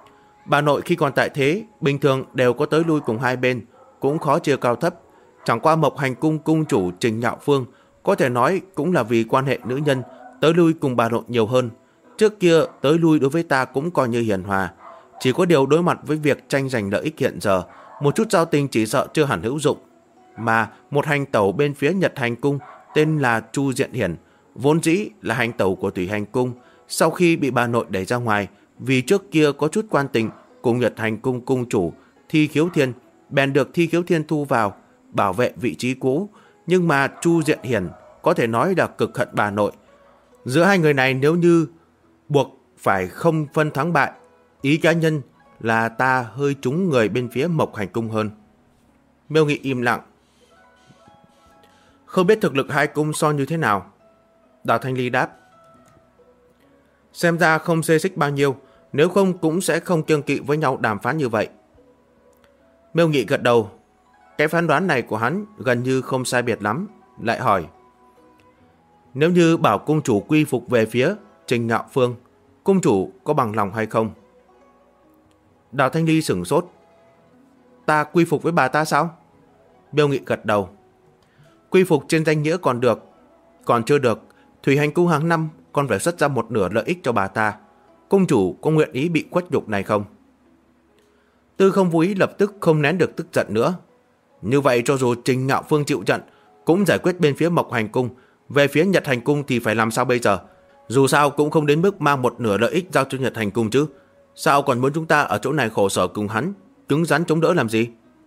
Bà nội khi còn tại thế, bình thường đều có tới lui cùng hai bên, cũng khó chia cao thấp. Chẳng qua Mộc Hành Cung cung chủ Trình Ngạo Phương có thể nói cũng là vì quan hệ nữ nhân, tới lui cùng bà nội nhiều hơn. Trước kia tới lui đối với ta cũng coi như hiền hòa. Chỉ có điều đối mặt với việc tranh giành lợi ích hiện giờ, một chút giao tình chỉ sợ chưa hẳn hữu dụng. Mà một hành tẩu bên phía Nhật Hành Cung tên là Chu Diện Hiển, vốn dĩ là hành tẩu của Thủy Hành Cung. Sau khi bị bà nội đẩy ra ngoài, vì trước kia có chút quan tình cùng Nhật Hành Cung cung chủ Thi Khiếu Thiên, bèn được Thi Khiếu Thiên thu vào, bảo vệ vị trí cũ. Nhưng mà Chu Diện Hiển có thể nói là cực hận bà nội. Giữa hai người này nếu như buộc phải không phân thắng bại, ý cá nhân là ta hơi trúng người bên phía Mộc Hành Cung hơn. Miêu Nghị im lặng. Không biết thực lực hai cung so như thế nào? Đào Thanh Ly đáp. Xem ra không xê xích bao nhiêu, nếu không cũng sẽ không kiêng kỵ với nhau đàm phán như vậy. Miêu Nghị gật đầu. Cái phán đoán này của hắn gần như không sai biệt lắm. Lại hỏi. Nếu như bảo cung chủ quy phục về phía Trình Ngạo Phương, cung chủ có bằng lòng hay không? Đào Thanh Ly sửng sốt. Ta quy phục với bà ta sao? Miêu Nghị gật đầu. Quy phục trên danh nghĩa còn được. Còn chưa được, Thủy Hành Cung hàng năm còn phải xuất ra một nửa lợi ích cho bà ta. Cung chủ có nguyện ý bị khuất nhục này không? Tư Không Vô Ý lập tức không nén được tức giận nữa. Như vậy cho dù Trình Ngạo Phương chịu trận, cũng giải quyết bên phía Mộc Hành Cung. Về phía Nhật Hành Cung thì phải làm sao bây giờ? Dù sao cũng không đến mức mang một nửa lợi ích giao cho Nhật Hành Cung chứ. Sao còn muốn chúng ta ở chỗ này khổ sở cùng hắn, cứng rắn chống đỡ làm gì?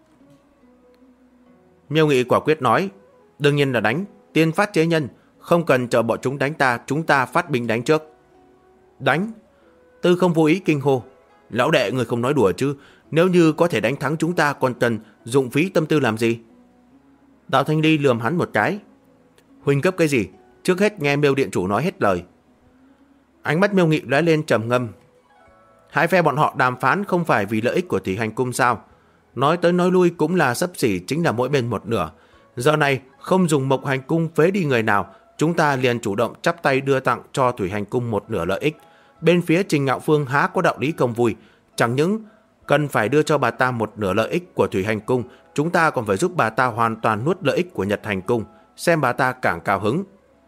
Miêu Nghị quả quyết nói. Đương nhiên là đánh, tiên phát chế nhân. Không cần chờ bọn chúng đánh ta, chúng ta phát binh đánh trước. Đánh? Tư Không Vô Ý kinh hô. Lão đệ, người không nói đùa chứ? Nếu như có thể đánh thắng chúng ta còn cần dụng phí tâm tư làm gì? Đào Thanh Ly lườm hắn một cái. Huynh cấp cái gì? Trước hết nghe Miêu điện chủ nói hết lời. Ánh mắt Miêu Nghị lóe lên trầm ngâm. Hai phe bọn họ đàm phán không phải vì lợi ích của Thủy Hành Cung sao? Nói tới nói lui cũng là xấp xỉ, chính là mỗi bên một nửa. Giờ này không dùng Mộc Hành Cung phế đi người nào, chúng ta liền chủ động chắp tay đưa tặng cho Thủy Hành Cung một nửa lợi ích. Bên phía Trình Ngạo Phương há có đạo lý không vui. Chẳng những cần phải đưa cho bà ta một nửa lợi ích của Thủy Hành Cung, chúng ta còn phải giúp bà ta hoàn toàn nuốt lợi ích của Nhật Hành Cung, xem bà ta càng cao hứng.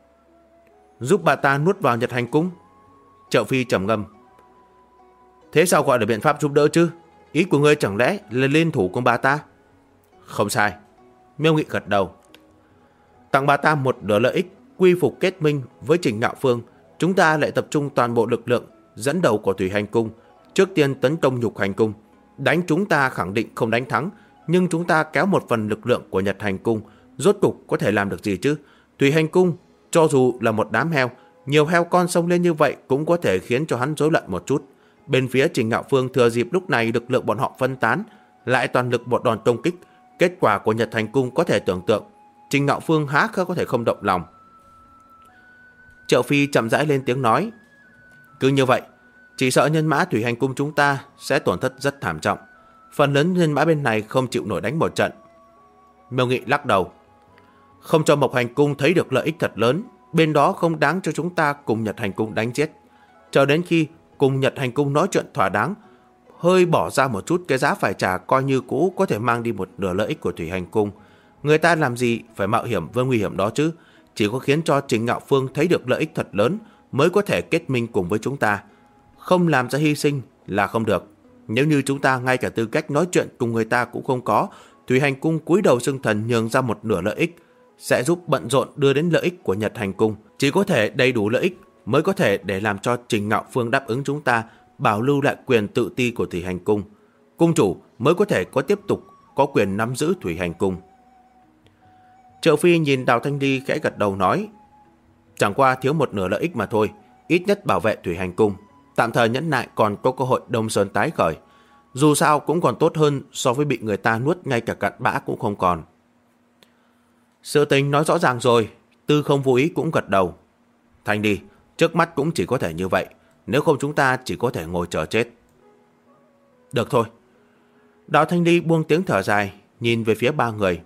Giúp bà ta nuốt vào Nhật Hành Cung? Triệu Phi trầm ngâm. Thế sao gọi là biện pháp giúp đỡ chứ? Ý của ngươi chẳng lẽ là liên thủ cùng bà ta? Không sai. Miêu Nghị gật đầu. Tặng bà ta một nửa lợi ích, quy phục kết minh với Trình Ngạo Phương, chúng ta lại tập trung toàn bộ lực lượng dẫn đầu của Thủy Hành Cung, trước tiên tấn công Nhục Hành Cung. Đánh chúng ta khẳng định không đánh thắng, nhưng chúng ta kéo một phần lực lượng của Nhật Hành Cung, rốt cục có thể làm được gì chứ? Thủy Hành Cung cho dù là một đám heo, nhiều heo con xông lên như vậy cũng có thể khiến cho hắn rối loạn một chút. Bên phía Trình Ngạo Phương thừa dịp lúc này lực lượng bọn họ phân tán, lại toàn lực một đòn công kích. Kết quả của Nhật Hành Cung có thể tưởng tượng, Trình Ngạo Phương há có thể không động lòng. Triệu Phi chậm rãi lên tiếng nói. Cứ như vậy, chỉ sợ nhân mã Thủy Hành Cung chúng ta sẽ tổn thất rất thảm trọng. Phần lớn nhân mã bên này không chịu nổi đánh một trận. Miêu Nghị lắc đầu. Không cho Mộc Hành Cung thấy được lợi ích thật lớn, bên đó không đáng cho chúng ta cùng Nhật Hành Cung đánh chết. Chờ đến khi cùng Nhật Hành Cung nói chuyện thỏa đáng, hơi bỏ ra một chút cái giá phải trả coi như cũ, có thể mang đi một nửa lợi ích của Thủy Hành Cung. Người ta làm gì phải mạo hiểm với nguy hiểm đó chứ? Chỉ có khiến cho Trình Ngạo Phương thấy được lợi ích thật lớn mới có thể kết minh cùng với chúng ta. Không làm ra hy sinh là không được. Nếu như chúng ta ngay cả tư cách nói chuyện cùng người ta cũng không có, Thủy Hành Cung cúi đầu xưng thần nhường ra một nửa lợi ích, sẽ giúp bận rộn đưa đến lợi ích của Nhật Hành Cung. Chỉ có thể đầy đủ lợi ích mới có thể để làm cho Trình Ngạo Phương đáp ứng chúng ta, bảo lưu lại quyền tự ti của Thủy Hành Cung. Cung chủ mới có thể tiếp tục có quyền nắm giữ Thủy Hành Cung. Triệu Phi nhìn Đào Thanh Ly khẽ gật đầu nói. Chẳng qua thiếu một nửa lợi ích mà thôi, ít nhất bảo vệ Thủy Hành Cung, tạm thời nhẫn nại còn có cơ hội Đông Sơn tái khởi. Dù sao cũng còn tốt hơn so với bị người ta nuốt ngay cả cặn bã cũng không còn. Sự tình nói rõ ràng rồi. Tư Không Vô Ý cũng gật đầu. Thanh đi, trước mắt cũng chỉ có thể như vậy, nếu không chúng ta chỉ có thể ngồi chờ chết. Được thôi. Đào Thanh Ly buông tiếng thở dài, nhìn về phía ba người.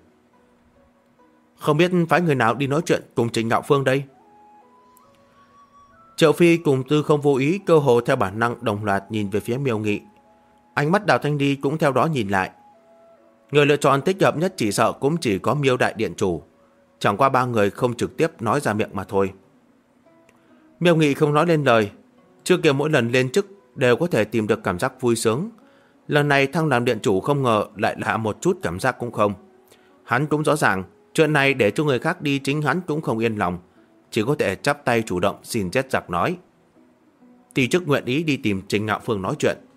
Không biết phái người nào đi nói chuyện cùng Trình Ngạo Phương đây? Triệu Phi cùng Tư Không Vô Ý cơ hồ theo bản năng đồng loạt nhìn về phía Miêu Nghị. Ánh mắt Đào Thanh Ly cũng theo đó nhìn lại. Người lựa chọn thích hợp nhất chỉ sợ cũng chỉ có Miêu đại điện chủ. Chẳng qua ba người không trực tiếp nói ra miệng mà thôi. Miêu Nghị không nói lên lời. Trước kia mỗi lần lên chức đều có thể tìm được cảm giác vui sướng. Lần này thăng làm điện chủ không ngờ lại là một chút cảm giác cũng không. Hắn cũng rõ ràng, chuyện này để cho người khác đi chính hắn cũng không yên lòng. Chỉ có thể chắp tay chủ động xin chết giặc nói. Tỷ chức nguyện ý đi tìm Trình Ngạo Phương nói chuyện.